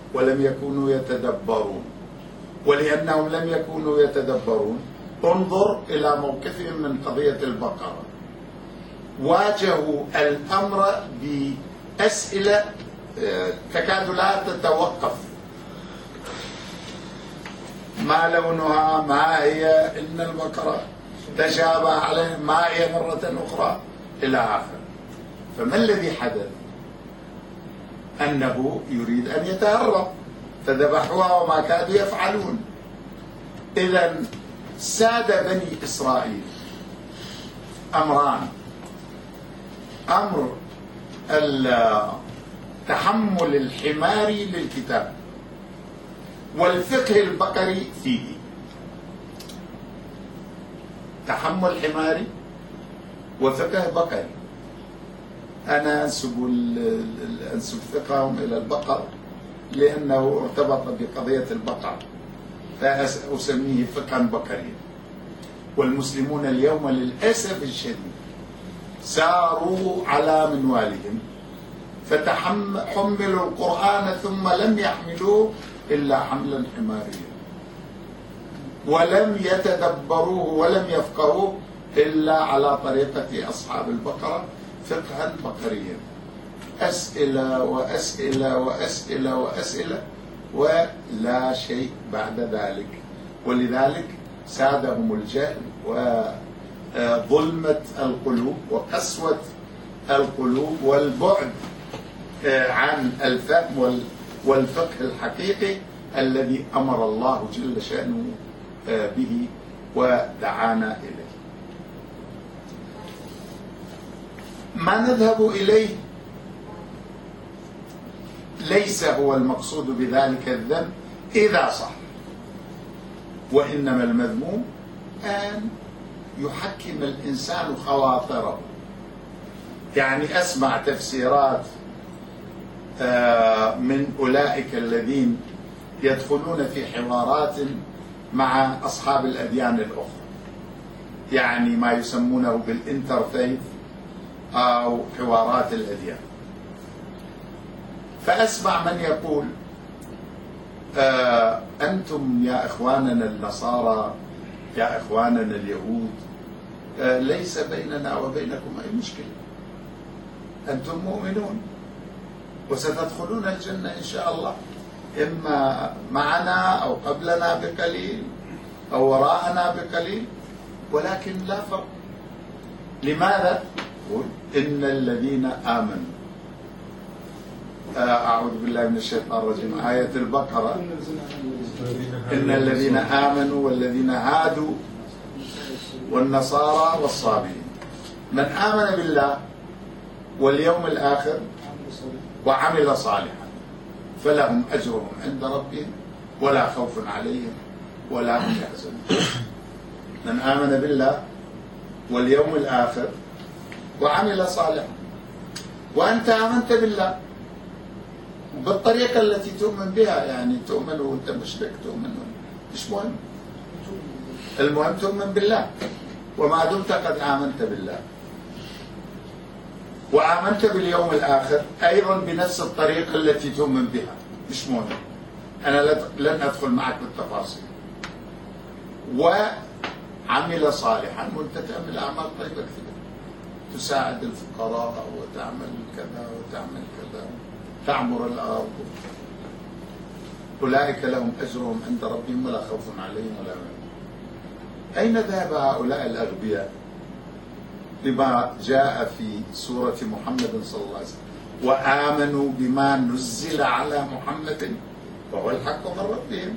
ولم يكونوا يتدبرون. ولأنهم لم يكونوا يتدبرون انظر إلى موقفهم من قضية البقرة. واجهوا الأمر بأسئلة تكاد لا تتوقف: ما لونها؟ ما هي؟ إن البقرة تشابه عليه، ما هي مرة أخرى؟ إلى آخره. فما الذي حدث؟ أنه يريد أن يتهرب، فذبحوها وما كادوا يفعلون. إذن ساد بني إسرائيل أمران: أمر التحمل الحماري للكتاب والفقه البقري فيه. تحمل حماري وفقه بقري. أنا أنسب فقههم إلى البقر لأنه ارتبط بقضية البقر، فأسميه فقها بقريا. والمسلمون اليوم للأسف الشديد ساروا على منوالهم، فتحملوا القرآن ثم لم يحملوه إلا حملا حماريا، ولم يتدبروه ولم يفقهوه إلا على طريقة أصحاب البقرة فقها بقريا. أسئلة وأسئلة وأسئلة وأسئلة ولا شيء بعد ذلك. ولذلك سادهم الجهل وظلمة القلوب وقسوة القلوب والبعد عن الفهم والفقه الحقيقي الذي أمر الله جل شأنه به ودعانا إليه. ما نذهب إليه ليس هو المقصود بذلك الذنب إذا صح، وإنما المذموم أن يحكم الإنسان خواطره. يعني أسمع تفسيرات من أولئك الذين يدخلون في حوارات مع أصحاب الأديان الأخرى، يعني ما يسمونه بالإنترفيث أو حوارات الأديان. فأسمع من يقول أنتم يا إخواننا النصارى، يا إخواننا اليهود، ليس بيننا وبينكم أي مشكلة، أنتم مؤمنون وستدخلون الجنة إن شاء الله، إما معنا أو قبلنا بقليل أو وراءنا بقليل، ولكن لا فرق. لماذا؟ إن الذين آمنوا، أعوذ بالله من الشيطان الرجيم، آية البقرة: إن الذين آمنوا والذين هادوا والنصارى والصابئين من آمن بالله واليوم الآخر وعمل صالحا فلهم أجرهم عند ربهم ولا خوف عليهم ولا هم يحزنون. من آمن بالله واليوم الآخر وعمل صالحا. وأنت آمنت بالله بالطريقة التي تؤمن بها، يعني تؤمن وأنت مشرك، تؤمن مش مهم، المهم تؤمن بالله، وما دمت قد آمنت بالله وآمنت باليوم الآخر أيضا بنفس الطريقة التي تؤمن بها، مش مهم، أنا لن أدخل معك بالتفاصيل، وعمل صالحا، وأنت تعمل أعمال طيبة كثيرة، تساعد الفقراء وتعمل كذا وتعمل كذا، تعمر الأرض، أولئك لهم أجرهم عند ربهم ولا خوف عليهم ولا هم. أين ذهب هؤلاء الأغبياء بما جاء في سورة محمد صلى الله عليه وسلم: وآمنوا بما نزل على محمد وهو الحق من ربهم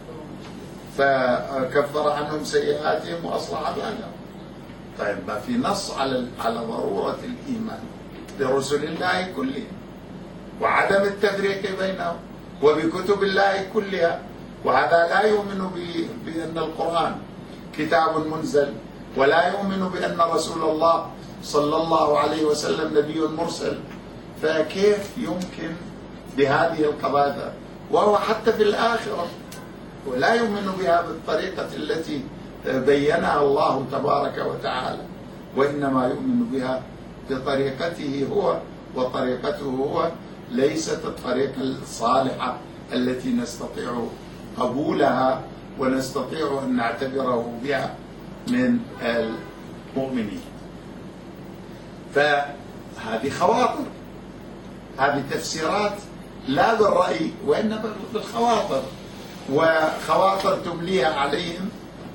فكفر عنهم سيئاتهم وأصلح بالهم. طيب، ما في نص على ضرورة الإيمان برسل الله كلهم وعدم التفريق بينهم وبكتب الله كلها، وهذا لا يؤمن بأن القرآن كتاب منزل، ولا يؤمن بأن رسول الله صلى الله عليه وسلم نبي مرسل. فكيف يمكن بهذه القضايا وهو حتى في الآخرة ولا يؤمن بها بالطريقة التي بينها الله تبارك وتعالى، وإنما يؤمن بها بطريقته هو، وطريقته هو ليست الطريقة الصالحة التي نستطيع قبولها ونستطيع أن نعتبره بها من المؤمنين. فهذه خواطر، هذه تفسيرات لا بالرأي وإنما بالخواطر، وخواطر تمليها عليهم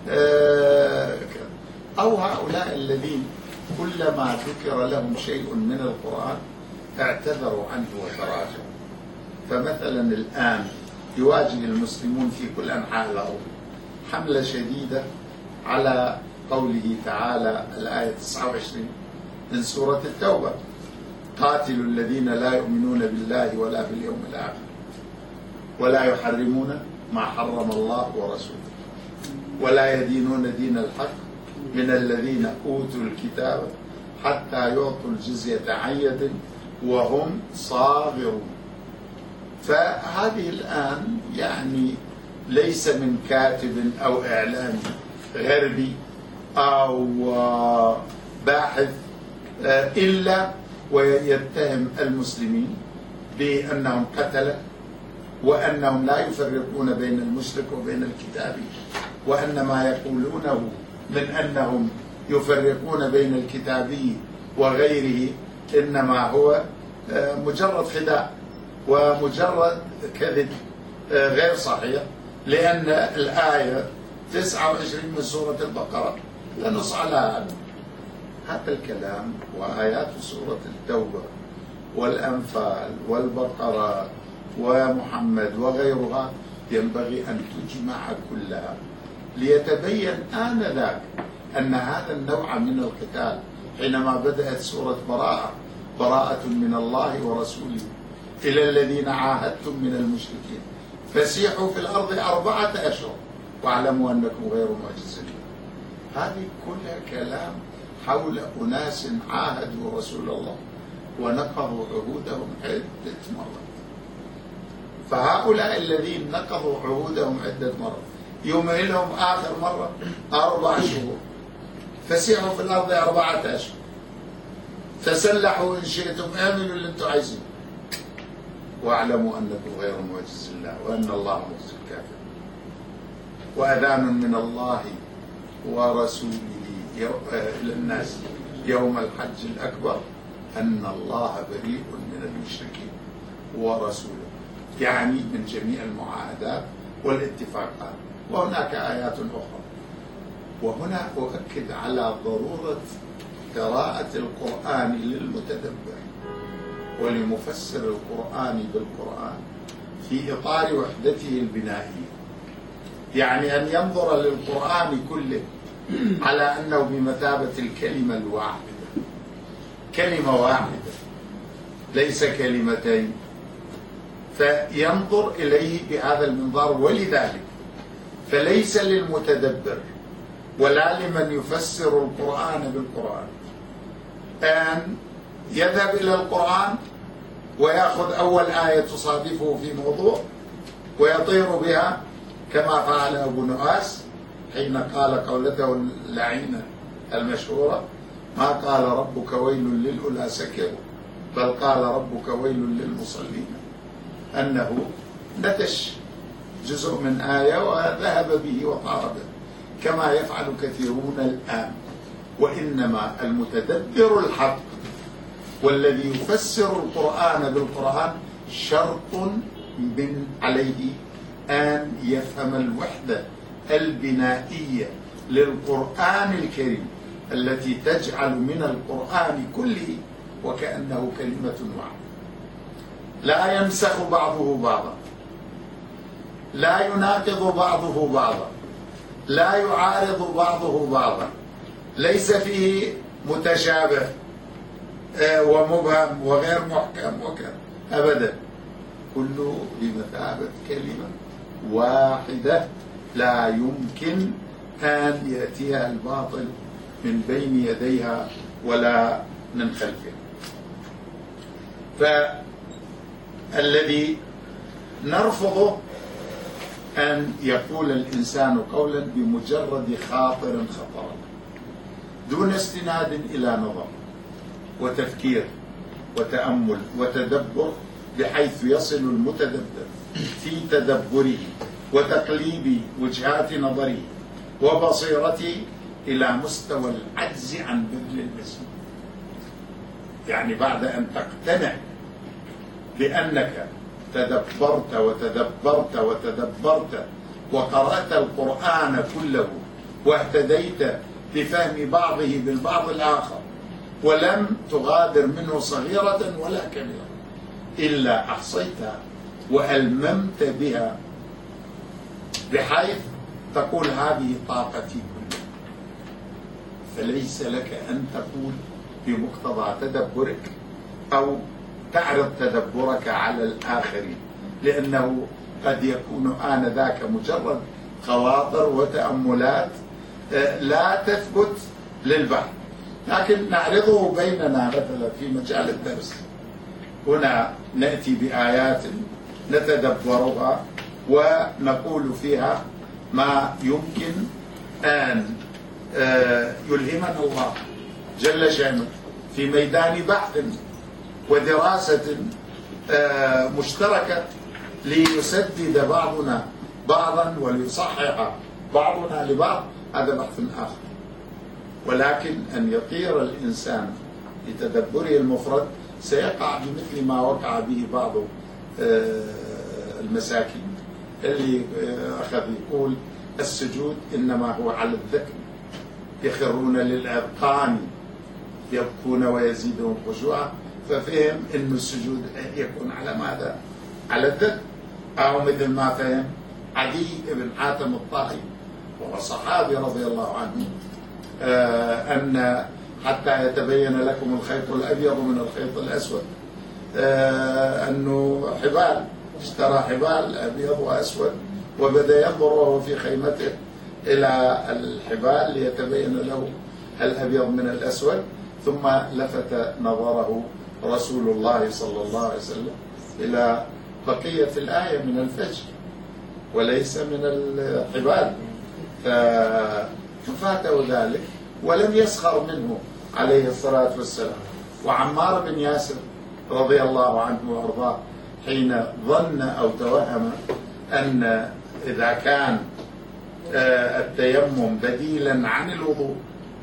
أو هؤلاء الذين كلما ذكر لهم شيء من القرآن اعتذروا عنه وتراجعوا. فمثلا الآن يواجه المسلمون في كل أنحاء الأرض حملة شديدة على قوله تعالى الآية 29 من سورة التوبة: قاتلوا الذين لا يؤمنون بالله ولا باليوم الآخر ولا يحرمون ما حرم الله ورسوله ولا يدينون دين الحق من الذين أوتوا الكتاب حتى يعطوا الجزية عن يد وهم صاغرون. فهذه الآن يعني ليس من كاتب أو إعلامي غربي أو باحث إلا ويتهم المسلمين بأنهم قتلة، وأنهم لا يفرقون بين المشرك وبين الكتابي، وأن ما يقولونه من أنهم يفرقون بين الكتابي وغيره إنما هو مجرد خداع ومجرد كذب غير صحيح، لأن الآية 29 من سورة البقرة تنص على هذا الكلام. وآيات سورة التوبة والأنفال والبقرة ومحمد وغيرها ينبغي أن تجمع كلها ليتبين آنذاك أن هذا النوع من القتال حينما بدأت سورة براءة من الله ورسوله إلى الذين عاهدتم من المشركين فسيحوا في الأرض 4 أشهر واعلموا أنكم غير معجزين. هذه كلها كلام حول أناس عاهدوا رسول الله ونقضوا عهودهم عدة مرات. فهؤلاء الذين نقضوا عهودهم عدة مرات يمهلهم آخر مرة 4 شهور، فسيحوا في الأرض 4 أشهر، تسلحوا إن شئتم، اعملوا اللي انتم عايزين، واعلموا أنكم غير معجز الله وأن الله مخزي الكافرين. وأذان من الله ورسوله إلى الناس يوم الحج الأكبر أن الله بريء من المشركين ورسوله، يعني من جميع المعاهدات والاتفاقات. وهناك آيات أخرى. وهنا أؤكد على ضرورة قراءة القرآن للمتدبر ولمفسر القرآن بالقرآن في إطار وحدته البنائية، يعني أن ينظر للقرآن كله على أنه بمثابة الكلمة الواحدة، كلمة واحدة ليس كلمتين، فينظر إليه بهذا المنظار. ولذلك فليس للمتدبر ولا لمن يفسر القرآن بالقرآن أن يذهب إلى القرآن ويأخذ أول آية تصادفه في موضوع ويطير بها كما فعل أبو نواس حين قال قولته اللعينة المشهورة: ما قال ربك ويل للأولى سكروا بل قال ربك ويل للمصلين. أنه نتش جزء من آية وذهب به وطار به كما يفعل كثيرون الآن. وإنما المتدبر الحق والذي يفسر القرآن بالقرآن شرط من عليه أن يفهم الوحدة البنائية للقرآن الكريم التي تجعل من القرآن كله وكأنه كلمة واحدة، لا يمسخ بعضه بعضا، لا يناقض بعضه بعضا، لا يعارض بعضه بعضا، ليس فيه متشابه ومبهم وغير محكم وكذا أبدا، كله بمثابة كلمة واحدة لا يمكن أن يأتيها الباطل من بين يديها ولا من خلفها. فالذي نرفضه أن يقول الإنسان قولا بمجرد خاطر خطر دون استناد إلى نظر وتفكير وتأمل وتدبر، بحيث يصل المتدبر في تدبره وتقليب وجهات نظره وبصيرته إلى مستوى العجز عن بذل المسلم. يعني بعد أن تقتنع بأنك تدبرت وتدبرت وتدبرت وقرأت القرآن كله واهتديت بفهم بعضه بالبعض الآخر ولم تغادر منه صغيرة ولا كبيرة إلا أحصيتها وألممت بها بحيث تقول هذه طاقتي كلها، فليس لك أن تقول بمقتضى تدبرك أو تعرض تدبرك على الآخرين، لأنه قد يكون آنذاك مجرد خواطر وتأملات لا تثبت للبحث، لكن نعرضه بيننا مثلا في مجال الدرس. هنا نأتي بآيات نتدبرها ونقول فيها ما يمكن أن يلهمنا الله جل شأنه في ميدان بحث ودراسة مشتركة ليسدد بعضنا بعضا وليصحح بعضنا لبعض، هذا بحث آخر. ولكن أن يطير الإنسان بتدبره المفرد سيقع بمثل ما وقع به بعض المساكين اللي أخذ يقول السجود إنما هو على الذكر، يخرون للأذقان يبكون ويزيدهم خشوعا، ففهم أن السجود يكون على ماذا؟ على الذكر. أو مثل ما فهم عدي بن حاتم الطائي وهو صحابي رضي الله عنه أن حتى يتبين لكم الخيط الأبيض من الخيط الأسود، أنه حبال اشترى حبال أبيض وأسود وبدأ ينظر وهو في خيمته إلى الحبال ليتبين له الأبيض من الأسود، ثم لفت نظره رسول الله صلى الله عليه وسلم إلى بقية الآية من الفجر وليس من الحبال، ففاته ذلك ولم يسخر منه عليه الصلاة والسلام. وعمار بن ياسر رضي الله عنه وأرضاه حين ظن أو توهم أن إذا كان التيمم بديلا عن الوضوء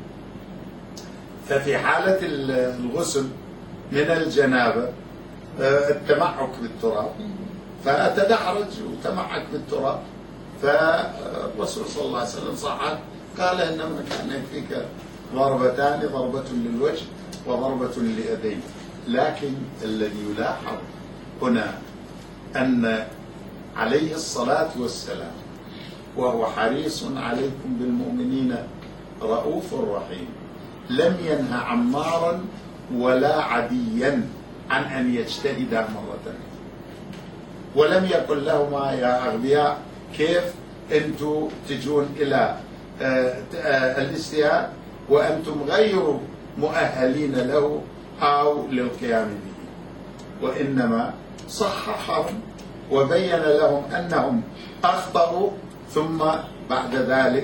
ففي حالة الغسل من الجنابة التمعك بالتراب، فتدحرج وتمعك بالتراب، فالرسول صلى الله عليه وسلم صحح قال إنما كان يكفيك ضربتان، ضربة للوجه وضربة لليدين. لكن الذي يلاحظ هنا أن عليه الصلاة والسلام وهو حريص عليكم بالمؤمنين رؤوف رحيم لم ينهى عمارا ولا عديا عن أن يجتهدا مرة، ولم يقل لهما يا أغبياء كيف أنتم تجون إلى الاجتهاد وأنتم غير مؤهلين له أو للقيام به، وإنما صححهم وبين لهم أنهم أخطأوا، ثم بعد ذلك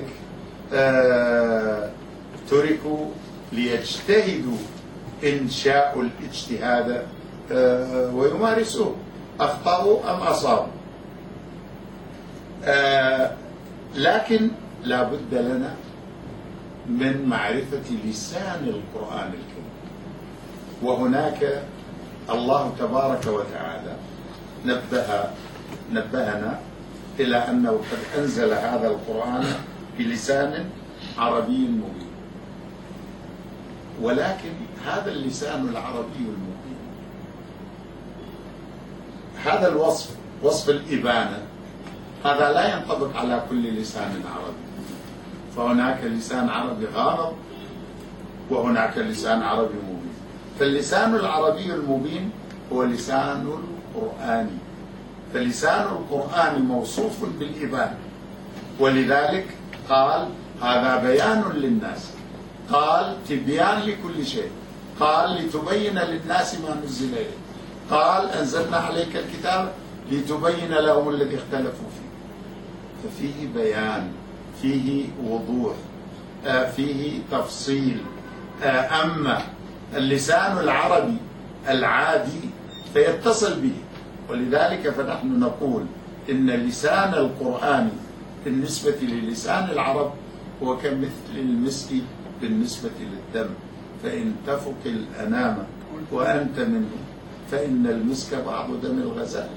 تركوا ليجتهدوا إن شاءوا الاجتهاد ويمارسوه، أخطأوا أم أصابوا. لكن لا بد لنا من معرفة لسان القرآن الكريم، وهناك الله تبارك وتعالى نبهنا إلى أنه قد أنزل هذا القرآن بلسان عربي مبين، ولكن هذا اللسان العربي المبين، هذا الوصف وصف الإبانة، هذا لا ينطبق على كل لسان عربي، فهناك لسان عربي غامض وهناك لسان عربي مبين. فاللسان العربي المبين هو لسان القرآن، فلسان القرآن موصوف بالإبانة، ولذلك قال هذا بيان للناس، قال تبيان لكل شيء، قال لتبين للناس ما نزل إليه، قال أنزلنا عليك الكتاب لتبين لهم الذي اختلفوا فيه. ففيه بيان، فيه وضوح، فيه تفصيل. أما اللسان العربي العادي فيتصل به ولذلك فنحن نقول إن لسان القرآن بالنسبة للسان العرب هو كمثل المسك بالنسبة للدم، فإن تفق الأنام وأنت منه فإن المسك بعض دم الغزال.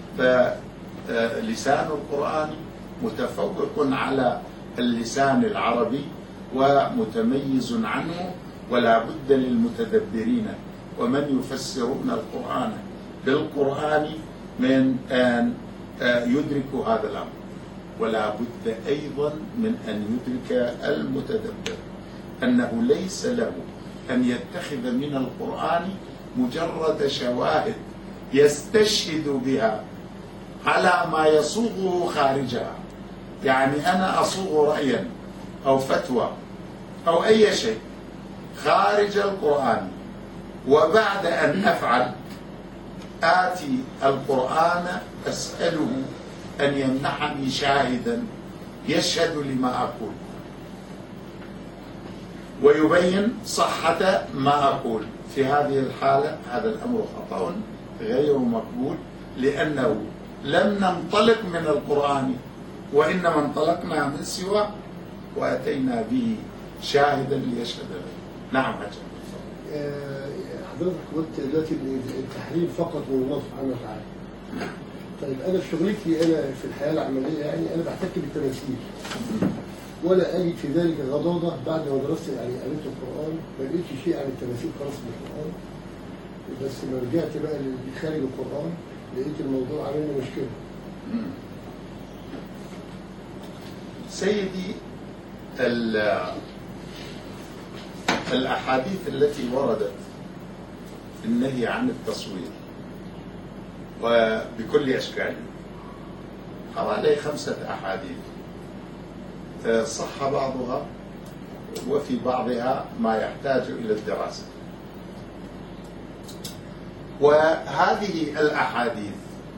فلسان القرآن متفوق على اللسان العربي ومتميز عنه، ولا بد للمتدبرين ومن يفسرون القرآن بالقرآن من أن يدركوا هذا الأمر، ولا بد أيضا من أن يدرك المتدبر أنه ليس له أن يتخذ من القرآن مجرد شواهد يستشهد بها على ما يصوغه خارجها. يعني أنا أصوغ رأيا أو فتوى أو أي شيء خارج القرآن، وبعد أن أفعل آتي القرآن أسأله أن يمنحني شاهدا يشهد لما أقول ويبين صحة ما أقول. في هذه الحالة هذا الأمر خطأ غير مقبول، لأنه لم ننطلق من القرآن وإنما انطلقنا من سواه وأتينا به شاهدا ليشهد له. نعم حضرتك قلت دلوقتي التحريم فقط من الله سبحانه وتعالى. طيب أنا في شغلتي أنا في الحياة العملية يعني أنا بحتك بالتماثيل، ولا أجد في ذلك غضاضة بعد ما درست يعني قريت القرآن ما لقيتش شيء عن التماثيل خلاص من القرآن، بس ما رجعت بقى لخارج القرآن لقيت الموضوع عامل لي مشكلة. سيدي، الأحاديث التي وردت في النهي عن التصوير وبكل أشكاله حوالي 5 أحاديث، صح بعضها وفي بعضها ما يحتاج إلى الدراسة. وهذه الأحاديث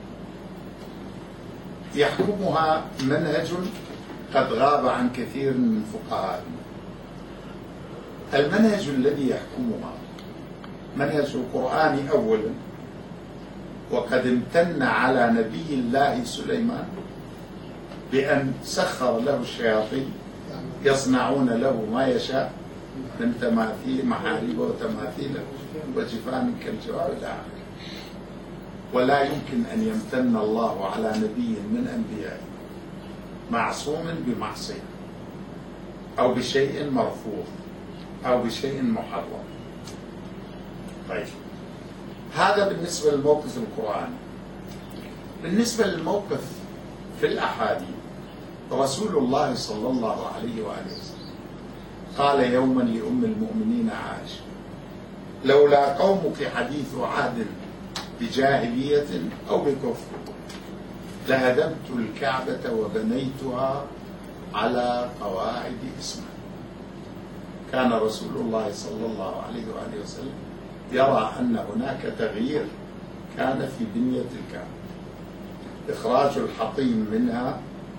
يحكمها منهج قد غاب عن كثير من فقهائنا. المنهج الذي يحكمها منهج القرآن أولا، وقد امتن على نبي الله سليمان بأن سخر له الشياطين يصنعون له ما يشاء من تماثيل محاريب وتماثيل وجفان كالجواب إلى آخره. ولا يمكن أن يمتن الله على نبي من أنبيائه معصوم بمعصية أو بشيء مرفوض أو بشيء محرم. طيب، هذا بالنسبة للموقف القرآني. بالنسبة للموقف في الأحاديث، رسول الله صلى الله عليه وآله وسلم قال يوما لأم المؤمنين عائشة: لولا قومك حديث عهد بجاهلية أو بكفر لهدمت الكعبة وبنيتها على قواعد إسماعيل. كان رسول الله صلى الله عليه وآله وسلم يرى أن هناك تغيير كان في بنية الكعبة، إخراج الحطيم منها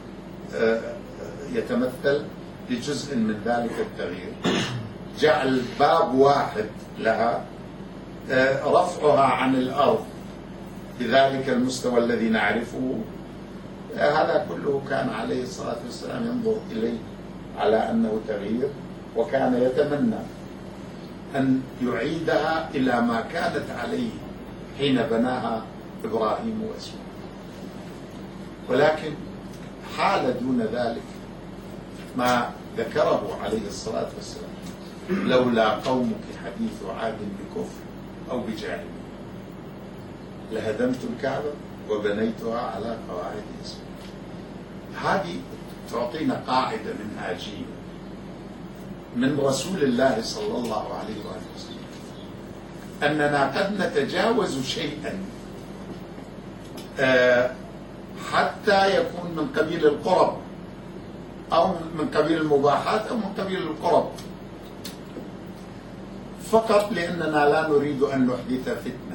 يتمثل بجزء من ذلك التغيير، جعل باب واحد لها، رفعها عن الأرض بذلك المستوى الذي نعرفه. هذا كله كان عليه الصلاة والسلام ينظر إليه على أنه تغيير، وكان يتمنى أن يعيدها إلى ما كانت عليه حين بناها إبراهيم وإسماعيل. ولكن حال دون ذلك ما ذكره عليه الصلاة والسلام: لولا قومك حديث عهد بكفر أو بجاهلية لهدمت الكعبة وبنيتها على قواعد إسماعيل. هذه تعطينا قاعدة منهاجية من رسول الله صلى الله عليه وآله وسلم، أننا قد نتجاوز شيئا حتى يكون من قبيل القرب أو من قبيل المباحات أو من قبيل القرب، فقط لأننا لا نريد أن نحدث فتنة.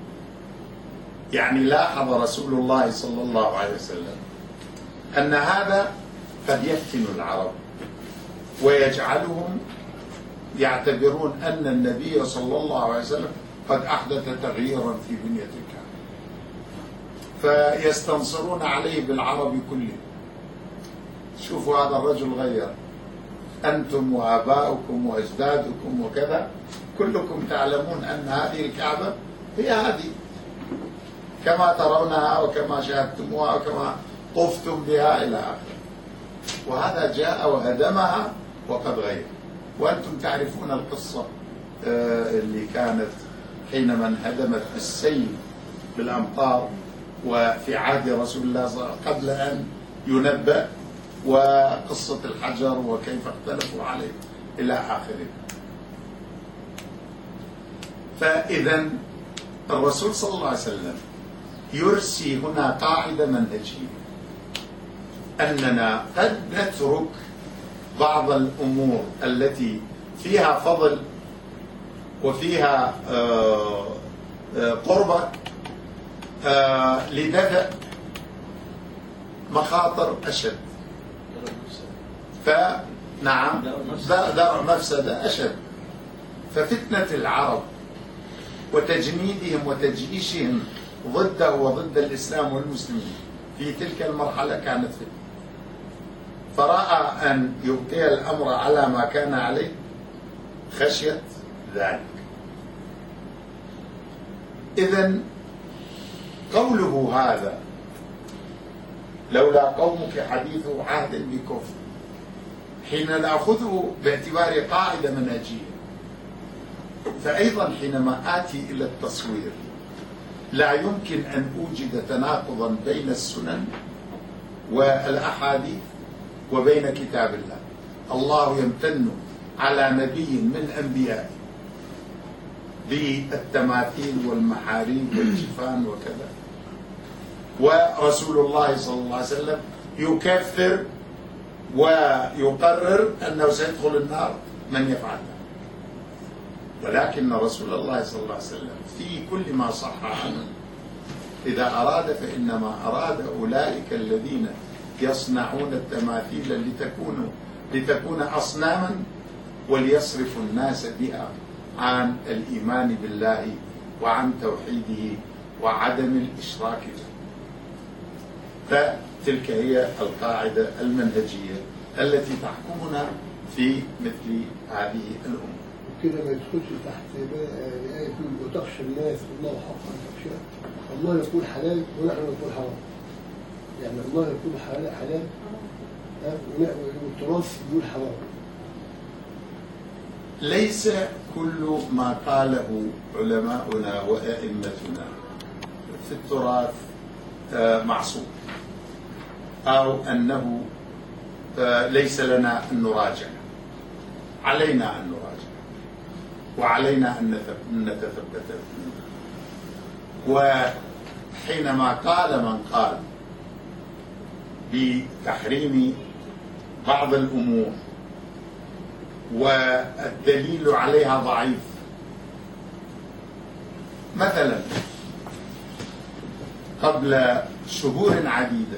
يعني لاحظ رسول الله صلى الله عليه وسلم أن هذا قد يفتن العرب ويجعلهم يعتبرون أن النبي صلى الله عليه وسلم قد أحدث تغييرا في بنية الكعبة. فيستنصرون عليه بالعرب كله. شوفوا هذا الرجل غير، أنتم وآباؤكم وأجدادكم وكذا كلكم تعلمون أن هذه الكعبة هي هذه كما ترونها وكما شاهدتموها وكما طفتم بها إلى آخره. وهذا جاء وهدمها وقد غير. وأنتم تعرفون القصة اللي كانت حينما انهدمت بالسيل بالأمطار وفي عهد رسول الله صلى الله عليه وسلم قبل أن ينبأ، وقصة الحجر وكيف اختلفوا عليه إلى آخره. فإذا الرسول صلى الله عليه وسلم يرسي هنا قاعدة منهجية، أننا قد نترك بعض الأمور التي فيها فضل وفيها قربة لدفع مخاطر أشد. فنعم درء مفسدة أشد. ففتنة العرب وتجنيدهم وتجيشهم ضده وضد الإسلام والمسلمين في تلك المرحلة كانت فتنة، فرأى أن يبقي الأمر على ما كان عليه خشية ذلك. إذن قوله هذا لولا قومك حديث عهد بكفر حين نأخذه باعتبار قاعدة منهجية، فأيضا حينما آتي إلى التصوير لا يمكن أن أوجد تناقضا بين السنن والأحاديث وبين كتاب الله. الله يمتن على نبي من أنبيائه بالتماثيل والمحاريب والجفان وكذا، ورسول الله صلى الله عليه وسلم يكفر ويقرر أنه سيدخل النار من يفعل ذلك. ولكن رسول الله صلى الله عليه وسلم في كل ما صح عنه إذا أراد فإنما أراد أولئك الذين يصنعون التماثيل لتكون أصناما وليصرف الناس بها عن الإيمان بالله وعن توحيده وعدم الإشراك به. فتلك هي القاعدة المنهجية التي تحكمنا في مثل هذه الأمور. كده ما يدخلش تحت آية وتخشى الناس الله حق أن تخشى. الله يقول حلال ونحن نقول حرام. يعني الله يقول حلال والتراث يقول حرام. ليس كل ما قاله علماؤنا وأئمتنا في التراث معصوم، أو أنه ليس لنا أن نراجع. علينا أن نراجع وعلينا أن نتثبت منه. وحينما قال من قال بتحريم بعض الأمور والدليل عليها ضعيف، مثلا قبل شهور عديدة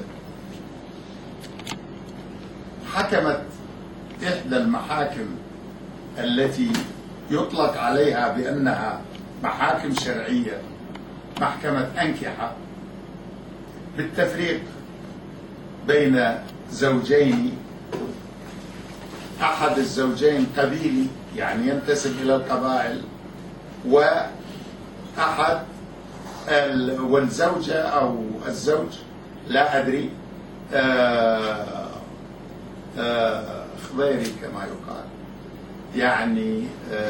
حكمت إحدى المحاكم التي يطلق عليها بأنها محاكم شرعية، محكمة أنكحة، بالتفريق بين زوجين، أحد الزوجين قبيلي يعني ينتسب إلى القبائل، وأحد والزوجة أو الزوج لا أدري خضيري كما يقال، يعني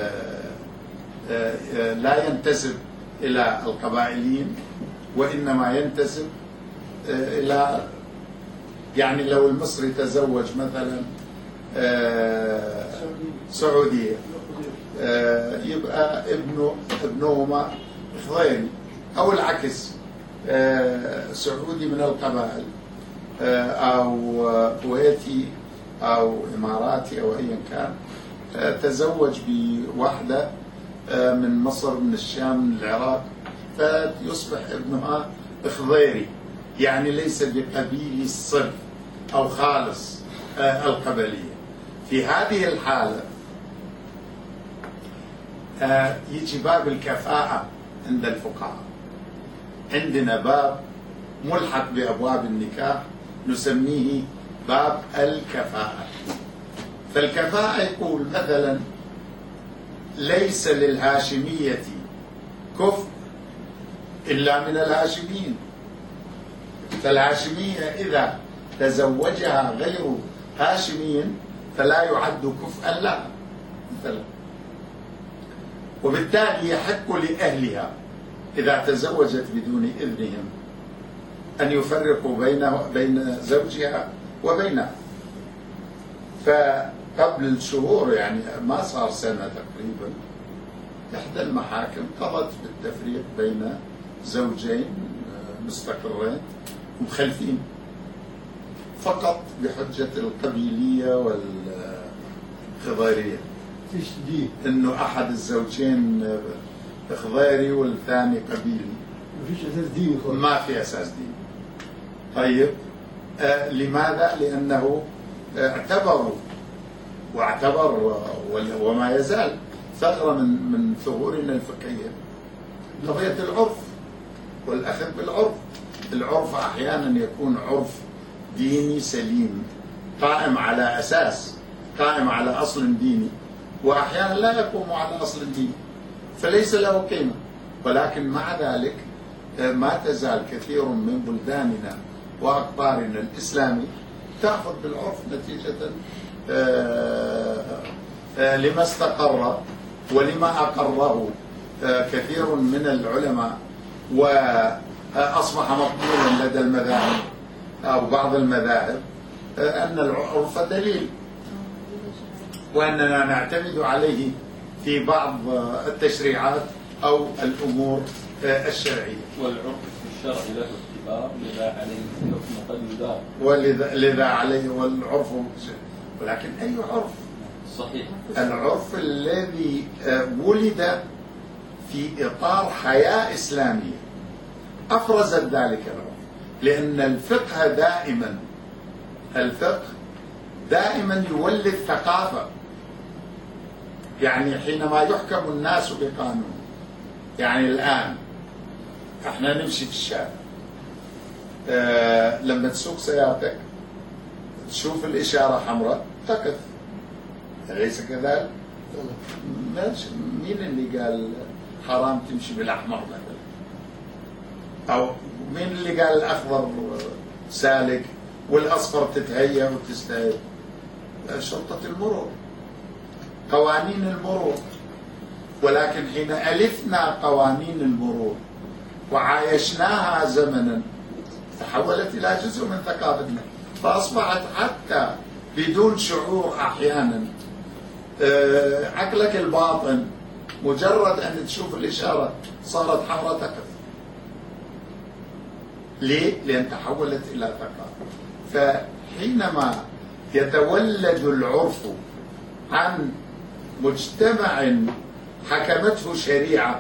لا ينتسب إلى القبائليين وإنما ينتسب إلى، يعني لو المصري تزوج مثلا سعودية يبقى ابنهما خضيري، أو العكس سعودي من القبائل أو كويتي أو إماراتي أو أيا كان تزوج بواحدة من مصر من الشام من العراق فيصبح ابنها خضيري، يعني ليس بقبيلي الصرف أو خالص القبلية. في هذه الحالة يجي باب الكفاءة عند الفقهاء. عندنا باب ملحق بأبواب النكاح نسميه باب الكفاءة. فالكفاءة يقول مثلا ليس للهاشمية كفء إلا من الهاشميين، فالهاشمية إذا تزوجها غير هاشميين فلا يعد كفءا لها مثلا. وبالتالي يحق لأهلها إذا تزوجت بدون إذنهم أن يفرقوا بين زوجها وبينها. فقبل شهور يعني ما صار سنة تقريبا إحدى المحاكم قضت بالتفريق بين زوجين مستقرين مخلفين فقط بحجة القبيلية والخضيرية، فيش دين، إنه أحد الزوجين خضيري والثاني قبيلي، مفيش اساس ديني خالص. ما في أساس دين. طيب لماذا؟ لأنه اعتبروا واعتبر وما يزال ثغرة من ثغورنا الفقهية قضية العرف والأخذ بالعرف. العرف أحيانا يكون عرف ديني سليم قائم على أساس، قائم على أصل ديني، وأحيانا لا يقوم على أصل ديني فليس له قيمة. ولكن مع ذلك ما تزال كثير من بلداننا وأقطارنا الإسلامي تأخذ بالعرف نتيجة لما استقر ولما أقره كثير من العلماء، وأصبح مقبولا لدى المذاهب أو بعض المذاهب أن العرف دليل، وأننا نعتمد عليه في بعض التشريعات أو الأمور الشرعية. والعرف في الشرع له اعتبار لذا عليه حكم قد يدار، ولذا عليه والعرف. ولكن أي عرف؟ صحيح. العرف الذي ولد في إطار حياة إسلامية أفرزت ذلك العرف، لأن الفقه دائما يولد ثقافة. يعني حينما يحكم الناس بقانون، يعني الآن احنا نمشي في الشارع، لما تسوق سيارتك تشوف الإشارة حمراء تقف، أليس كذلك؟ مين اللي قال حرام تمشي بالأحمر مثلا؟ أو مين اللي قال الأخضر سالك والأصفر تتهيأ وتستهيئ؟ شرطة المرور، قوانين المرور. ولكن حين ألفنا قوانين المرور وعايشناها زمنا تحولت إلى جزء من ثقافتنا، فأصبحت حتى بدون شعور أحيانا عقلك الباطن مجرد أن تشوف الإشارة صارت حمراء تقف. ليه؟ لأن تحولت إلى ثقافة. فحينما يتولد العرف عن مجتمع حكمته شريعة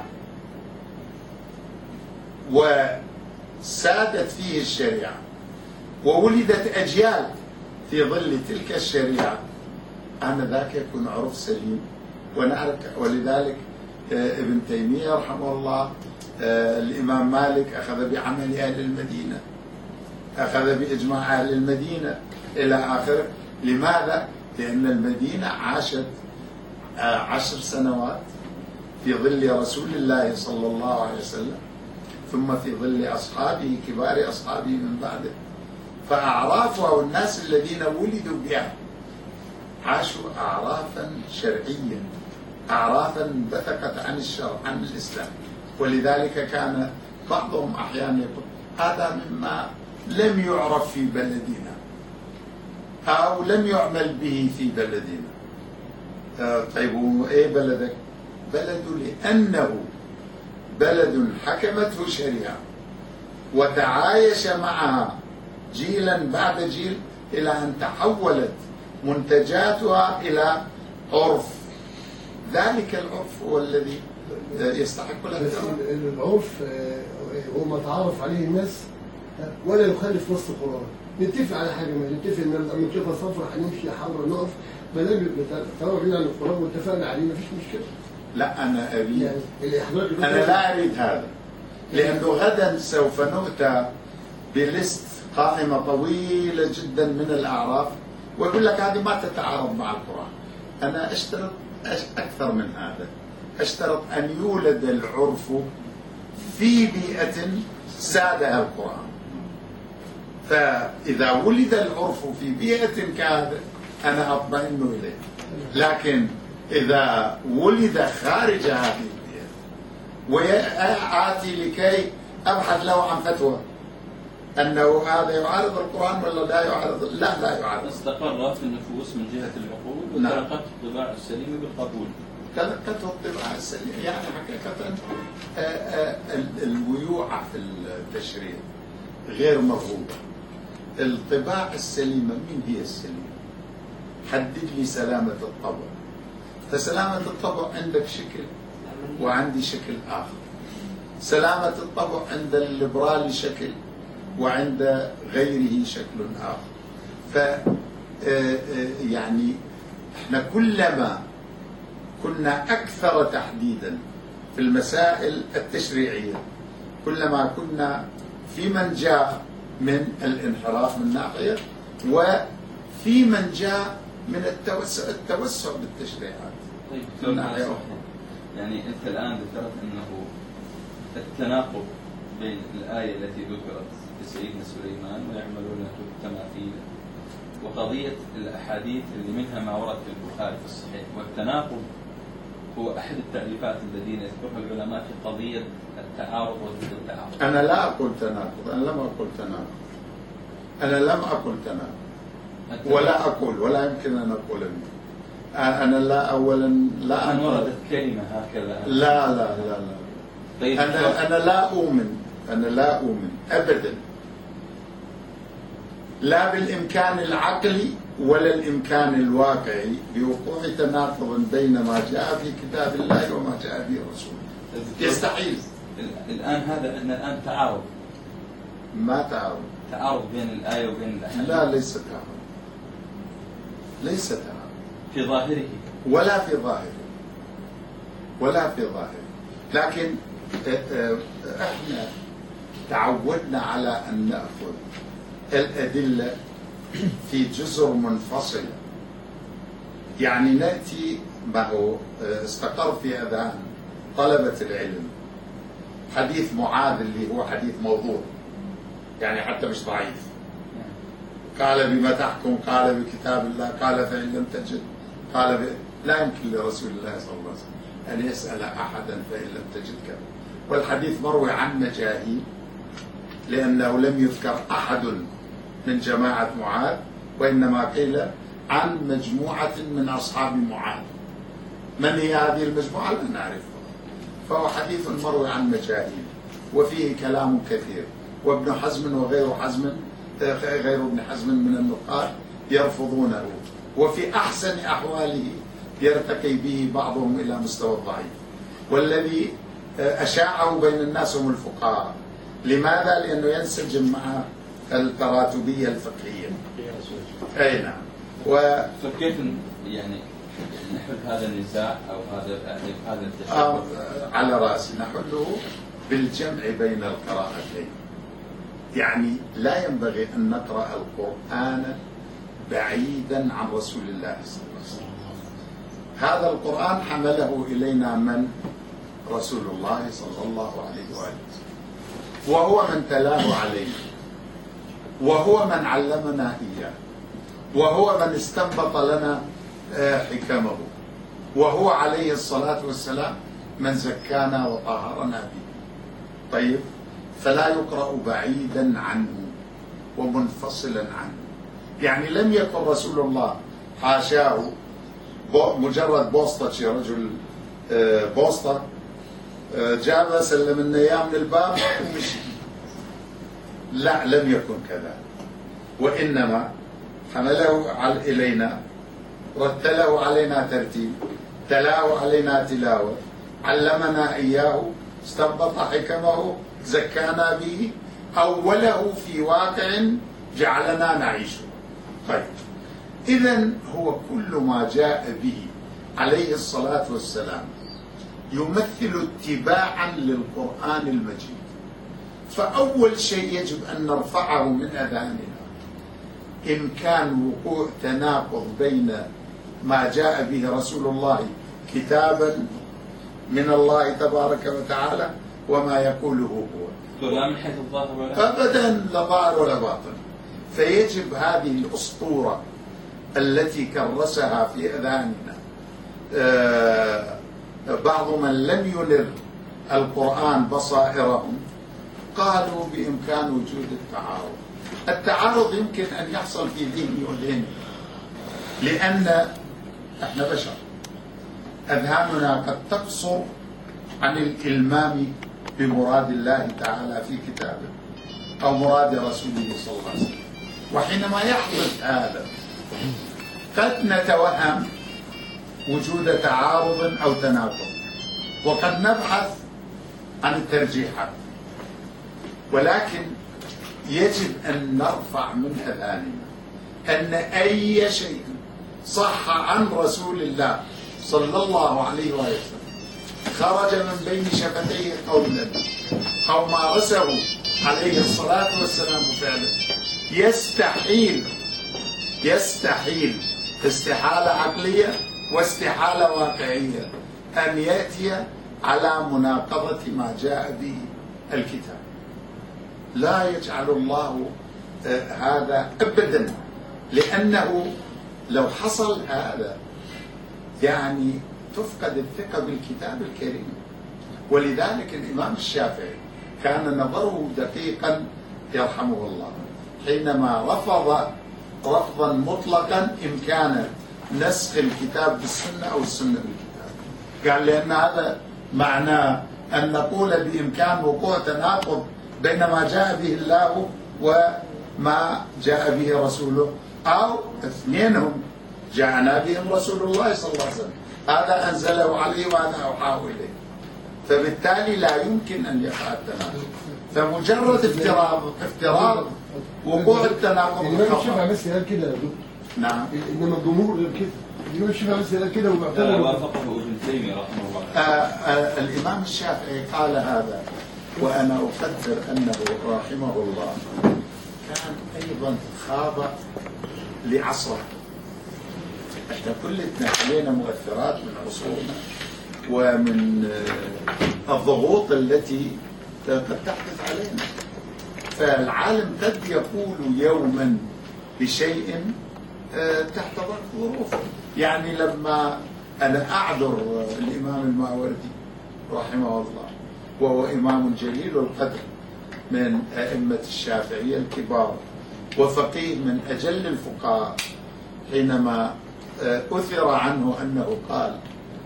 وسادت فيه الشريعة وولدت أجيال في ظل تلك الشريعة، آنذاك يكون عرف سليم ونعرف. ولذلك ابن تيمية رحمه الله، الإمام مالك أخذ بعمل أهل المدينة، أخذ بإجماع أهل المدينة إلى آخره. لماذا؟ لأن المدينة عاشت 10 سنوات في ظل رسول الله صلى الله عليه وسلم، ثم في ظل أصحابه كبار أصحابه من بعده، فأعرافها والناس الذين ولدوا بها عاشوا أعرافا شرعية، أعرافا بثقت عن الشرع عن الإسلام. ولذلك كان بعضهم أحيانا يقول هذا مما لم يعرف في بلدنا أو لم يعمل به في بلدنا. طيب وإيه بلدك؟ بلد لأنه بلد حكمته شريعة وتعايش معها جيلا بعد جيل إلى أن تحولت منتجاتها إلى عرف. ذلك العرف هو الذي يستحق الاحترام. العرف هو ما تعرف عليه الناس ولا يخالف نص القرآن. نتفق على حاجة، ما نتفق ان لما نشوفها صفرا هنمشي حمرا نقف، ما دام طالما بعيد عن القرآن واتفقنا عليه مفيش مشكلة. لا أنا أريد يعني أنا لا أريد هذا، لأنه غدا سوف نؤتى بلست قائمة طويلة جدا من الأعراف ويقول لك هذه ما تتعارض مع القرآن. أنا أشترط أكثر من هذا، أشترط أن يولد العرف في بيئة سادها القرآن. فإذا ولد العرف في بيئة كهذا أنا أطمئن إليه، لكن إذا ولد خارج هذه البيئة وآتي لكي أبحث له عن فتوى أنه هذا يعارض القرآن ولا لا يعارض، لا يعارض. استقر في النفوس من جهة العقول نعم. وتلقت الطباع السليمة بالقبول. تلقته الطباع السليمة. يعني حقيقة الويوعة في التشريع غير مرغوبة. الطباع السليمة من هي السليمة؟ حدد لي سلامة الطبع. فسلامة الطبع عندك شكل وعندي شكل آخر. سلامة الطبع عند الليبرال شكل وعند غيره شكل آخر. يعني احنا كلما كنا أكثر تحديدا في المسائل التشريعية كلما كنا في من جاء من الانحراف من ناحية وفي من جاء من التوسع بالتشريعات. طيب من ناحية أخرى، يعني أنت الآن ذكرت أنه التناقض بين الآية التي ذكرت لسيدنا سليمان ويعملون التماثيل وقضية الأحاديث اللي منها ما ورد في البخاري في الصحيح، والتناقض هو أحد التعريفات الذين يذكرها العلماء في قضية التعارض وضد التعارض. أنا لا أقول تناقض، أنا لم أقل تناقض ولا أقول ولا يمكن أن أقول أنا لا أولا لا أن وردت كلمة هكذا. لا طيب أنا لا أؤمن أبدا لا بالإمكان العقلي ولا الإمكان الواقعي بوقوع تناقض بين ما جاء في كتاب الله وما جاء به الرسول. يستحيل. الآن هذا أن الآن تعارض. ما تعارض بين الآية وبين الأحاديث. لا، ليس تعارض في ظاهره ولا في ظاهره لكن احنا تعودنا على أن نأخذ الأدلة في جزر منفصلة. يعني نأتي ما هو استقر في أذهان طلبة العلم حديث معاذ اللي هو حديث موضوع، يعني حتى مش ضعيف. قال بما تحكم؟ قال بكتاب الله. قال فإن لم تجد قال لا يمكن لرسول الله صلى الله عليه وسلم أن يسأل أحدا فإن لم تجد كذا. والحديث مروي عن مجاهيل لأنه لم يذكر أحد من جماعة معاذ وإنما قيل عن مجموعة من أصحاب معاذ. من هي هذه المجموعة؟ لا نعرفها. فهو حديث مروي عن مجاهيل وفيه كلام كثير، وابن حزم وغير حزم غير ابن حزم من النقاد يرفضونه، وفي أحسن أحواله يرتقي به بعضهم إلى مستوى الضعيف. والذي أشاعه بين الناس هم الفقهاء. لماذا؟ لأنه ينسجم مع التراتبية الفقهية. أي نعم. فكيف يعني نحل هذا النزاع أو هذا التشابه؟ على رأسي نحله بالجمع بين القراءتين. يعني لا ينبغي أن نقرأ القرآن بعيدا عن رسول الله صلى الله عليه وسلم. هذا القرآن حمله إلينا من؟ رسول الله صلى الله عليه وآله وسلم، وهو من تلاه علينا، وهو من علمنا إياه، وهو من استنبط لنا حكمه، وهو عليه الصلاة والسلام من زكانا وطهرنا به. طيب، فلا يقرأ بعيدا عنه ومنفصلا عنه. يعني لم يكن رسول الله حاشاه مجرد بوسطة شي رجل بوسطة جاب سلم لنا اياه من الباب ومشي. لا، لم يكن كذا، وإنما حمله إلينا، رتله علينا ترتيب، تلاه علينا تلاوة، علمنا إياه، استنبط حكمه، زكانا به، أوله في واقع جعلنا نعيشه. طيب، إذن هو كل ما جاء به عليه الصلاة والسلام يمثل اتباعا للقرآن المجيد. فأول شيء يجب أن نرفعه من أذهاننا إمكان وقوع تناقض بين ما جاء به رسول الله كتابا من الله تبارك وتعالى وما يقوله هو. لا من حيث الظاهر ولا أبدا، لا ظاهر ولا باطن. فيجب هذه الأسطورة التي كرسها في أذهاننا بعض من لم ينر القرآن بصائرهم، قالوا بإمكان وجود التعارض. التعارض يمكن أن يحصل في ذهني وذهني، لأن احنا بشر، أذهاننا قد تقصر عن الإلمام بمراد الله تعالى في كتابه أو مراد رسوله صلى الله عليه وسلم. وحينما يحدث هذا قد نتوهم وجود تعارض أو تناقض، وقد نبحث عن الترجيحات، ولكن يجب أن نرفع من أذهاننا أن أي شيء صح عن رسول الله صلى الله عليه وسلم خرج من بين شفتيه قولا أو مارسه عليه الصلاة والسلام فعلا، يستحيل استحالة عقلية واستحالة واقعية أن يأتي على مناقضة ما جاء به الكتاب. لا يجعل الله هذا أبدا، لأنه لو حصل هذا يعني تفقد الثقة بالكتاب الكريم. ولذلك الإمام الشافعي كان نظره دقيقا يرحمه الله حينما رفض رفضا مطلقا إمكان نسخ الكتاب بالسنة أو السنة بالكتاب. قال لأن هذا معناه أن نقول بإمكان وقوع تناقض بين ما جاء به الله وما جاء به رسوله، أو اثنينهم جاءنا بهم رسول الله صلى الله عليه وسلم، هذا أنزله عليه وهذا أوحاه إليه، فبالتالي لا يمكن أن يقع التناقض. فمجرد افتراض وقوع التناقض الإمام الشافعي بس قال كده يا دكتور. نعم. إنما الجمهور غير كده. الإمام الشافعي بس قال كده ومعتبر. وافقه ابن تيمية رحمه الله. الإمام الشافعي قال هذا، وأنا أقدر أنه رحمه الله كان أيضا خاض لعصره. احنا كلنا علينا مؤثرات من عصورنا ومن الضغوط التي قد تحدث علينا، فالعالم قد يقول يوما بشيء تحت ضغط ظروفه. يعني لما أنا أعذر الإمام الماوردي رحمه الله، وهو إمام جليل القدر من أئمة الشافعية الكبار وفقيه من أجل الفقهاء، حينما أثر عنه أنه قال: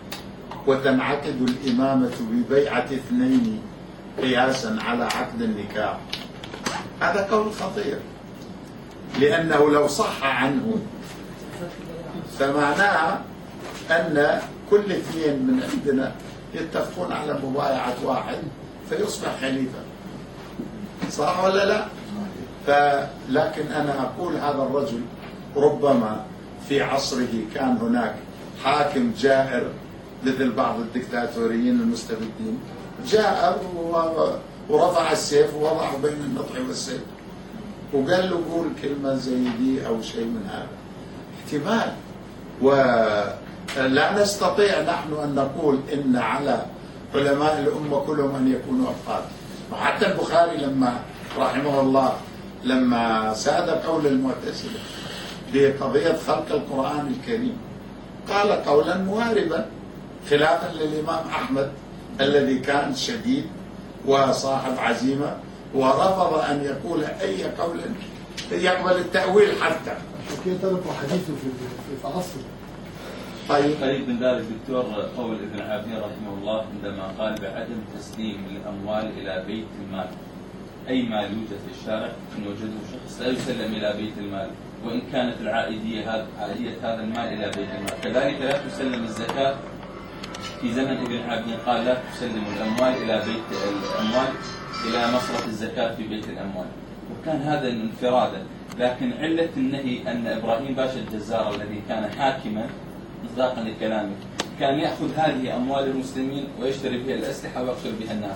وتنعقد الإمامة ببيعة اثنين قياسا على عقد النكاح. هذا قول خطير، لأنه لو صح عنه فمعناها أن كل اثنين من عندنا يتفقون على مبايعة واحد فيصبح خليفة، صح ولا لا؟ لكن أنا أقول هذا الرجل ربما في عصره كان هناك حاكم جائر مثل بعض الدكتاتوريين المستبدين، جاء ورفع السيف ووضعه بين النطع والسيف وقال له قول كلمة زي دي أو شيء من هذا، احتمال. ولا نستطيع نحن أن نقول إن على علماء الأمة كلهم أن يكونوا أفقاد. وحتى البخاري لما رحمه الله لما ساد قول المعتزلة بقضية خلق القرآن الكريم قال قولا مواربا خلافا للإمام أحمد الذي كان شديد وصاحب عزيمة ورفض أن يقول أي قول يقبل التأويل حتى. كيف تركوا حديثه في عصره. طيب قريب من ذلك دكتور قول ابن عافية رحمه الله عندما قال بعدم تسليم الأموال إلى بيت المال، أي مال يوجد في الشارع إن وجده شخص لا يسلم إلى بيت المال وإن كانت العائدية هذا المال إلى بيت المال، كذلك لا تسلم الزكاة في زمن ابن عافية قال لا تسلم الأموال إلى بيت الأموال إلى مصرف الزكاة في بيت الأموال، وكان هذا انفرادا. لكن علة النهي أن إبراهيم باشا الجزار الذي كان حاكما مصداقا لكلامه كان يأخذ هذه أموال المسلمين ويشتري بها الأسلحة ويقتل بها الناس،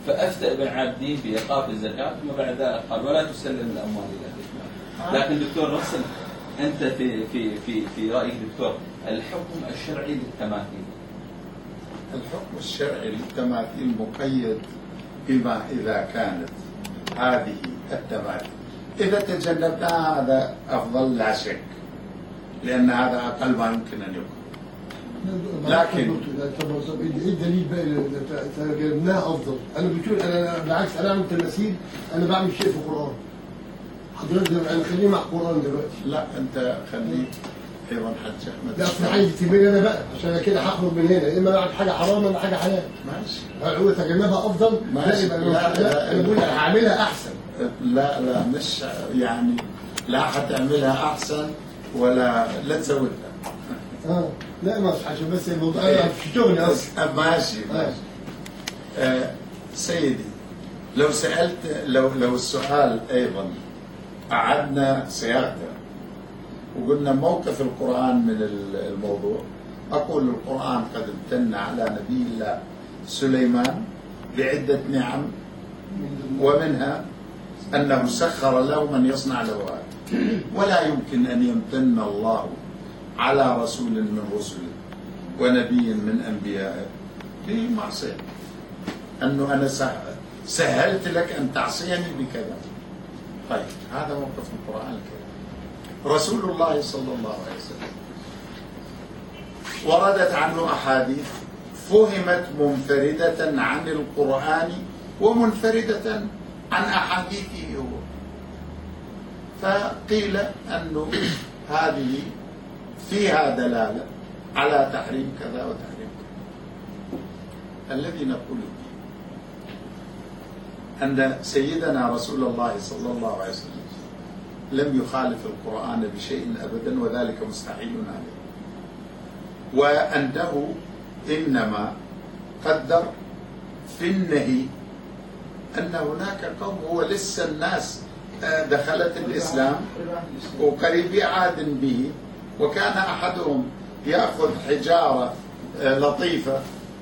فأفتى ابن عابدين بإيقاف الزكاة، ثم بعد ذلك قال ولا تسلم الأموال إلى الإتمام. لكن دكتور نصر، أنت في رأيك دكتور الحكم الشرعي للتماثيل، الحكم الشرعي للتماثيل مقيد بما إذا كانت هذه التماثيل، إذا تجنبنا هذا أفضل لا شك، لأن هذا أقل ما يمكن أن يكون. لكن ايه الدليل بقى اللي تجنبناه افضل؟ انا بتقول انا بالعكس انا اعمل تماثيل، انا بعمل شيء في القران. حضرتك انا خليني مع القران دلوقتي. لا أنت خليك أيضا حج أحمد. لا اصل عايز تبين انا بقى عشان انا كده هخرج من هنا، اما بعمل حاجه حرام ولا حاجه حلال. ماشي. هو تجنبها افضل؟ ماشي. لا انا بقول هعملها احسن. لا مش يعني لا حتعملها أحسن ولا لا تزودها. لا ما عشان بس الموضوع انا في شغلي اصلا. ماشي. سيدي لو سألت لو السؤال أيضا أعدنا صياغته وقلنا موقف القرآن من الموضوع، أقول القرآن قد امتن على نبي الله سليمان بعدة نعم، ومنها أنه سخر له من يصنع له هذا، ولا يمكن أن يمتن الله على رسول من رسله ونبي من أنبيائه بمعصية، أنه أنا سهلت لك أن تعصيني بكذا. طيب هذا موقف القرآن الكريم. رسول الله صلى الله عليه وسلم وردت عنه أحاديث فهمت منفردة عن القرآن ومنفردة عن أحاديثه هو، فقيل أنه هذه فيها دلالة على تحريم كذا وتحريم كذا. الذي نقول أن سيدنا رسول الله صلى الله عليه وسلم لم يخالف القرآن بشيء أبدا، وذلك مستحيل عليه، وأنه إنما قدر في النهي أن هناك قوم هو لسه الناس دخلت الإسلام وقريب عاد به، وكان أحدهم يأخذ حجارة لطيفة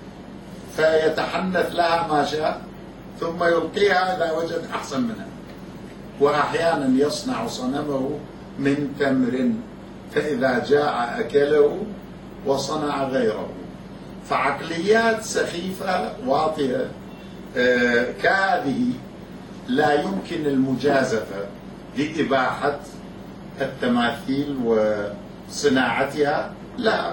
فيتحنث لها ما شاء ثم يلقيها إذا وجد أحسن منها، وأحيانا يصنع صنمه من تمر فإذا جاء أكله وصنع غيره. فعقليات سخيفة واطئة كهذه لا يمكن المجازفة لإباحة التماثيل وصناعتها، لا،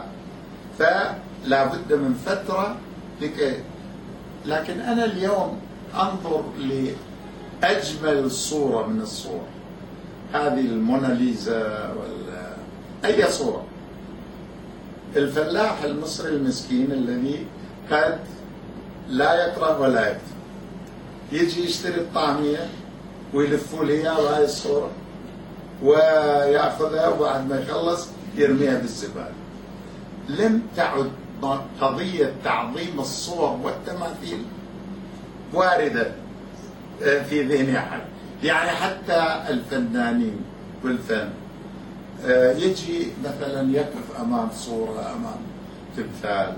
فلا بد من فترة لكي. لكن أنا اليوم أنظر لأجمل صورة من الصور، هذه الموناليزا ولا أي صورة، الفلاح المصري المسكين الذي قد لا يقرأ ولا يكتب يجي يشتري الطعمية ويلفوا له اياها بهاي الصورة ويأخذها، وبعد ما يخلص يرميها بالزبالة. لم تعد قضية تعظيم الصور والتماثيل واردة في ذهن أحد، يعني حتى الفنانين والفن يجي مثلا يقف أمام صورة أمام تمثال،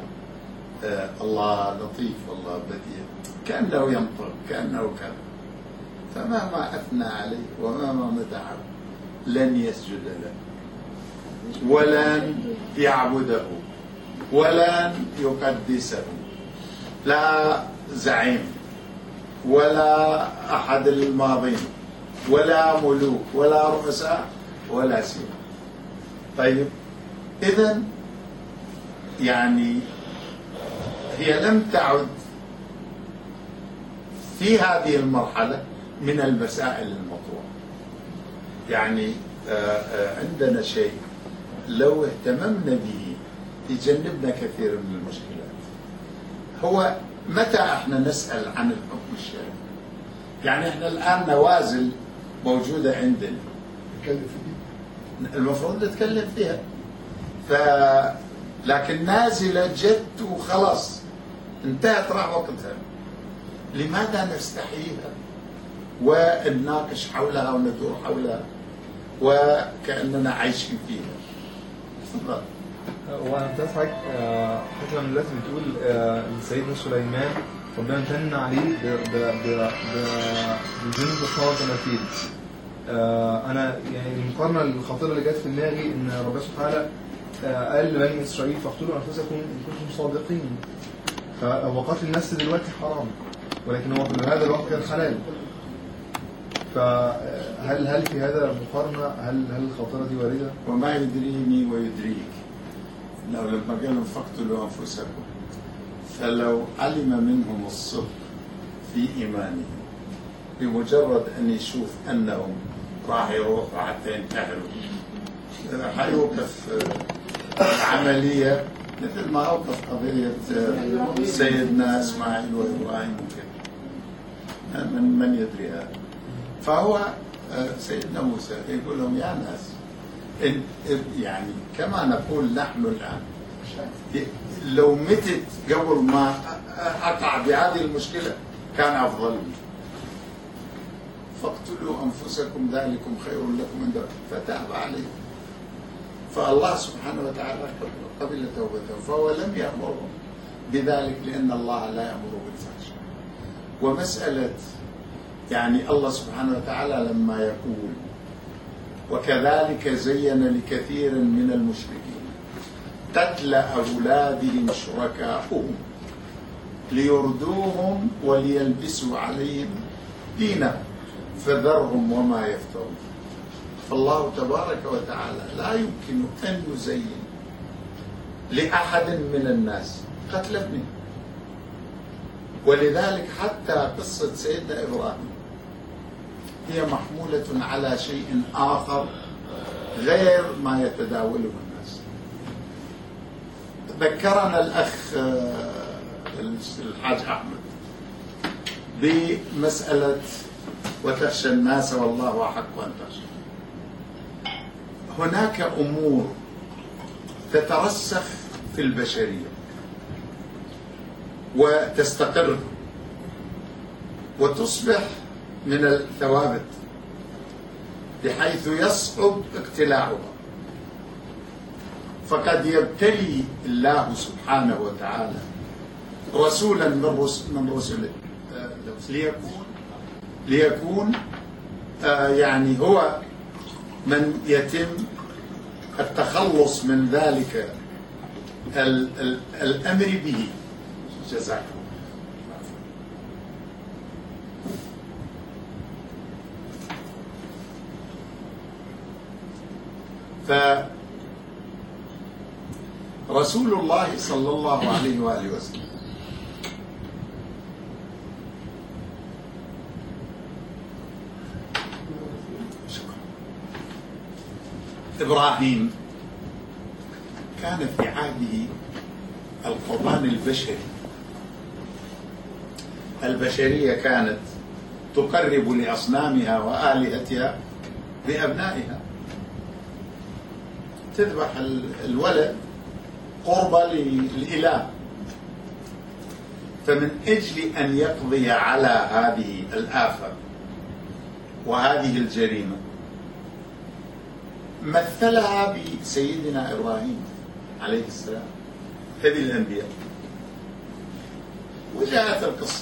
الله لطيف والله بديع، كأنه ينطق كأنه كذا، فمهما أثنى عليه ومهما مدحه لن يسجد له ولن يعبده ولن يقدسه، لا زعيم ولا أحد الماضين ولا ملوك ولا رؤساء ولا سيما. طيب إذن يعني هي لم تعد في هذه المرحلة من المسائل المطروحة. يعني عندنا شيء لو اهتممنا به يجنبنا كثير من المشكلات. هو متى احنا نسأل عن الحكم الشرعي؟ يعني احنا الآن نوازل موجودة عندنا المفروض نتكلم فيها، لكن نازلة جد وخلاص انتهت راح وقتها، لماذا نستحيها ونناقش حولها وندور حولها وكأننا عايشين فيها؟ تفضل. وانا بتضحك حاجه من التي بتقول سيدنا سليمان ربنا امتن عليه بجند صار تماثيل. انا يعني المقارنه الخطيره اللي جت في دماغي ان ربنا سبحانه قال لبني اسرائيل فاقتلوا انفسكم ان كنتم صادقين. فهو قتل النفس دلوقتي حرام، ولكن هو في هذا الوقت كان حلال. فهل في هذا مقارنه؟ هل الخاطره دي وارده؟ وما يدريني ويدريك، لو لما قالوا فاقتلوا انفسكم، فلو علم منهم الصدق في ايمانهم بمجرد ان يشوف انهم راح يروحوا حتى ينتحروا، حيوقف العمليه مثل ما اوقف قضيه سيدنا اسماعيل وابراهيم وكذا. من يدري هذا؟ فهو سيدنا موسى يقول لهم يا ناس، يعني كما نقول نحن الآن، لو متت قبل ما أقع بهذه المشكلة كان أفضل لي. فاقتلوا أنفسكم ذلكم خير لكم عند ربكم فتاب عليكم. فالله سبحانه وتعالى قبل توبته، فهو لم يأمرهم بذلك لأن الله لا يأمر بالفحشاء. ومسألة يعني الله سبحانه وتعالى لما يقول وكذلك زين لكثير من المشركين قتل أولادهم شركاؤهم ليردوهم وليلبسوا عليهم دينهم فذرهم وما يفترون. فالله تبارك وتعالى لا يمكن أن يزين لأحد من الناس قتل ابنه. ولذلك حتى قصة سيدنا إبراهيم هي محمولة على شيء آخر غير ما يتداوله الناس. ذكرنا الأخ الحاج أحمد بمسألة وتخشى الناس والله أحق أن تخشى. هناك أمور تترسخ في البشرية وتستقر وتصبح من الثوابت بحيث يصعب اقتلاعها. فقد يبتلي الله سبحانه وتعالى رسولا من رسله ليكون يعني هو من يتم التخلص من ذلك الأمر به. جزاكم فرسول الله صلى الله عليه وآله وسلم إبراهيم كان في عهده القربان البشري. البشرية كانت تقرب لأصنامها وآلهتها بأبنائها، تذبح الولد قربة للإله. فمن أجل أن يقضي على هذه الآفة وهذه الجريمة مثلها بسيدنا إبراهيم عليه السلام هذه الأنبياء. وجاءت القصة،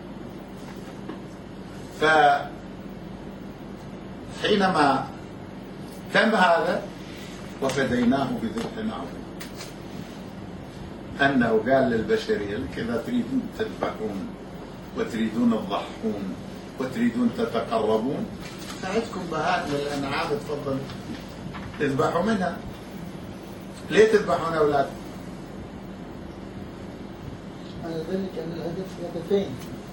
فحينما تم هذا وفديناه بذبح عظيم، أنه قال للبشرية كذا تريدون تذبحون وتريدون تضحون وتريدون تتقربون، فعندكم بهائم الأنعام تفضل تذبحوا منها. ليه تذبحون أولادكم؟ على ذلك أن الهدف هدفين،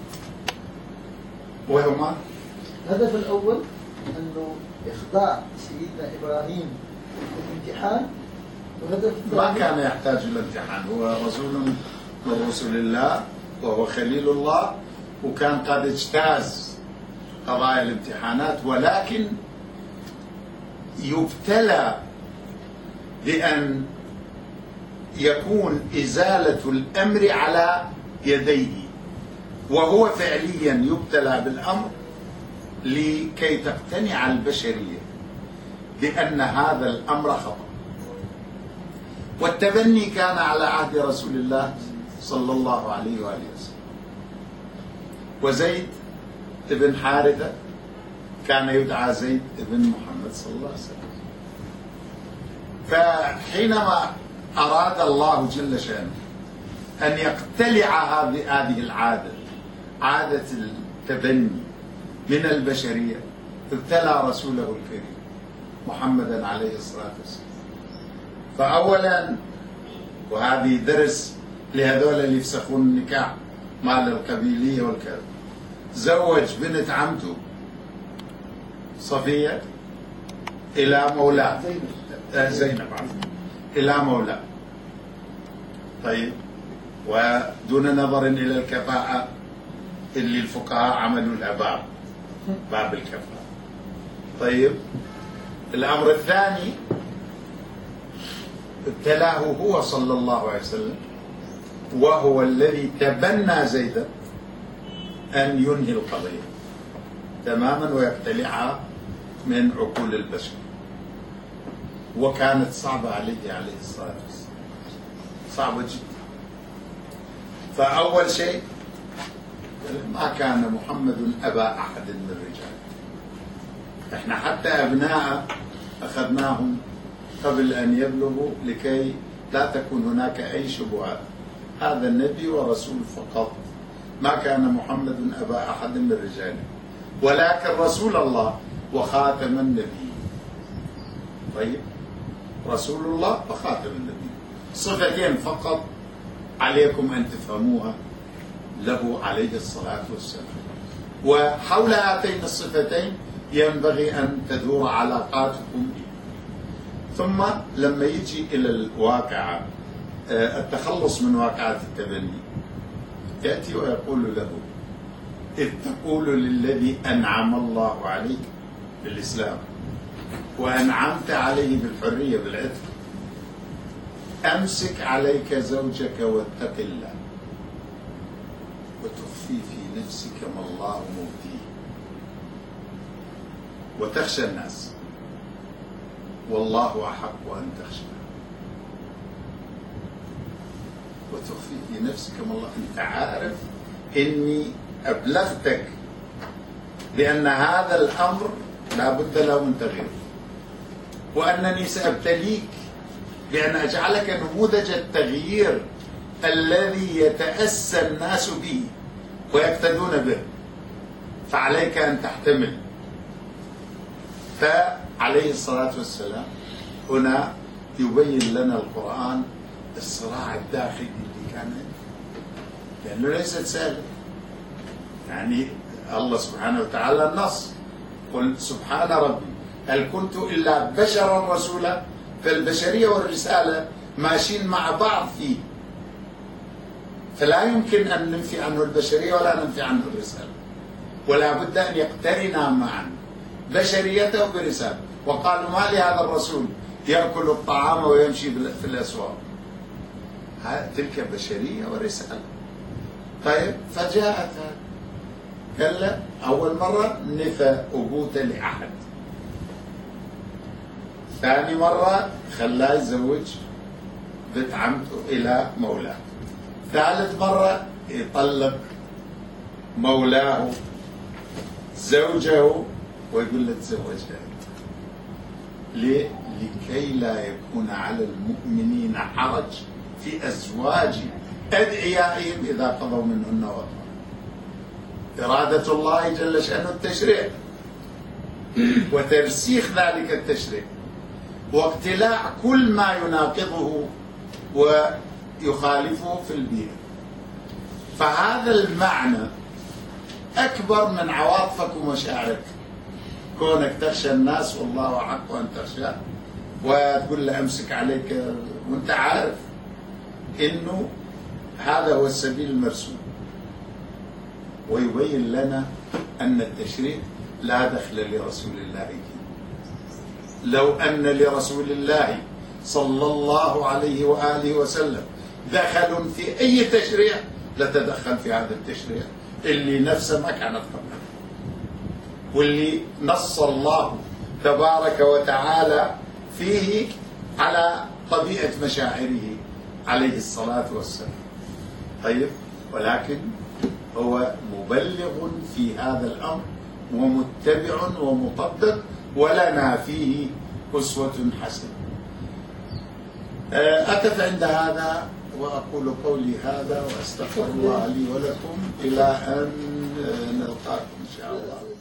وهما الهدف الأول أنه إخضاع سيدنا إبراهيم للامتحان، والهدف ما كان يحتاج إلى امتحان، هو رسول من رسل الله وهو خليل الله، وكان قد اجتاز قضايا الامتحانات، ولكن يبتلى بأن يكون إزالة الأمر على يديه، وهو فعليا يبتلى بالأمر لكي تقتنع البشرية بأن هذا الأمر خطأ. والتبني كان على عهد رسول الله صلى الله عليه وآله وسلم. وزيد بن حارثة كان يدعى زيد بن محمد صلى الله عليه وسلم. فحينما أراد الله جل شأنه أن يقتلع هذه العادة، عادة التبني من البشرية، ابتلى رسوله الكريم محمدا عليه الصلاة والسلام. فأولا، وهذه درس لهذول اللي يفسخون النكاح مال القبيلية والكذا، زوج بنت عمته صفية إلى مولاه زينب إلى مولاه. طيب، ودون نظر إلى الكفاءة اللي الفقهاء عملوا لها باب الكفاءة. طيب، الأمر الثاني، ابتلاه هو صلى الله عليه وسلم، وهو الذي تبنى زيدا أن ينهي القضية تماما ويقتلعها من عقول البشر، وكانت صعبة عليه الصلاة والسلام، صعبة جدا. فأول شيء، ما كان محمد أبا أحد من الرجال. احنا حتى أبناء أخذناهم قبل أن يبلغوا لكي لا تكون هناك أي شبهات. هذا النبي ورسول فقط، ما كان محمد أبا أحد من رجاله، ولكن رسول الله وخاتم النبي. طيب، رسول الله وخاتم النبي، صفتين فقط عليكم أن تفهموها له عليه الصلاة والسلام. وحول هاتين الصفتين ينبغي أن تدور علاقاتكم. ثم لما يجي إلى الواقعة، التخلص من واقعة التبني، يأتي ويقول له: إذ تقول للذي أنعم الله عليه بالإسلام وأنعمت عليه بالحرية بالعتق، أمسك عليك زوجك واتق الله وتخفي في نفسك ما الله مبديه وتخشى الناس والله أحق أن تخشى، وتخفي في نفسك ما الله. أنت عارف إني أبلغتك بأن هذا الأمر لا بد له من تغيير، وأنني سأبتليك بأن أجعلك نموذج التغيير الذي يتأسى الناس به ويقتدون به، فعليك أن تحتمل. فعليه الصلاة والسلام هنا يبين لنا القرآن الصراع الداخلي اللي كان، لأنه ليست سهلة. يعني الله سبحانه وتعالى النص: قل سبحان ربي هل كنت إلا بشرا رسولا. فالبشرية والرسالة ماشيين مع بعض فيه، فلا يمكن أن ننفي عنه البشرية ولا ننفي عنه الرسالة، ولا بد أن يقترنا معا بشريته برسالة. وقالوا: ما لهذا الرسول يأكل الطعام ويمشي في الأسواق. تلك بشرية ورسالة. طيب، فجاءت قال له أول مرة نفى أبوته لأحد، ثاني مرة خلاه يزوج بنت عمته إلى مولاه، ثالث مرة يطلق مولاه زوجه ويقول له تزوجها. ليه؟ لكي لا يكون على المؤمنين حرج في أزواج أدعيائهم إذا قضوا منهن وطرا. إرادة الله جل شأنه التشريع وترسيخ ذلك التشريع واقتلاع كل ما يناقضه ويخالفه في البيئة. فهذا المعنى أكبر من عواطفك ومشاعرك، كونك تخشى الناس والله أحق أن تخشى، وتقول له أمسك عليك وأنت عارف إنه هذا هو السبيل المرسوم. ويبين لنا أن التشريع لا دخل لرسول الله فيه. لو أن لرسول الله صلى الله عليه وآله وسلم دخل في أي تشريع لتدخل في هذا التشريع اللي نفسه ما كانت قبله، واللي نص الله تبارك وتعالى فيه على طبيعة مشاعره عليه الصلاة والسلام. طيب، ولكن هو مبلغ في هذا الأمر ومتبع ومطبق، ولنا فيه أسوة حسنة. أقف عند هذا وأقول قولي هذا وأستغفر الله لي ولكم إلى أن نلقاكم إن شاء الله.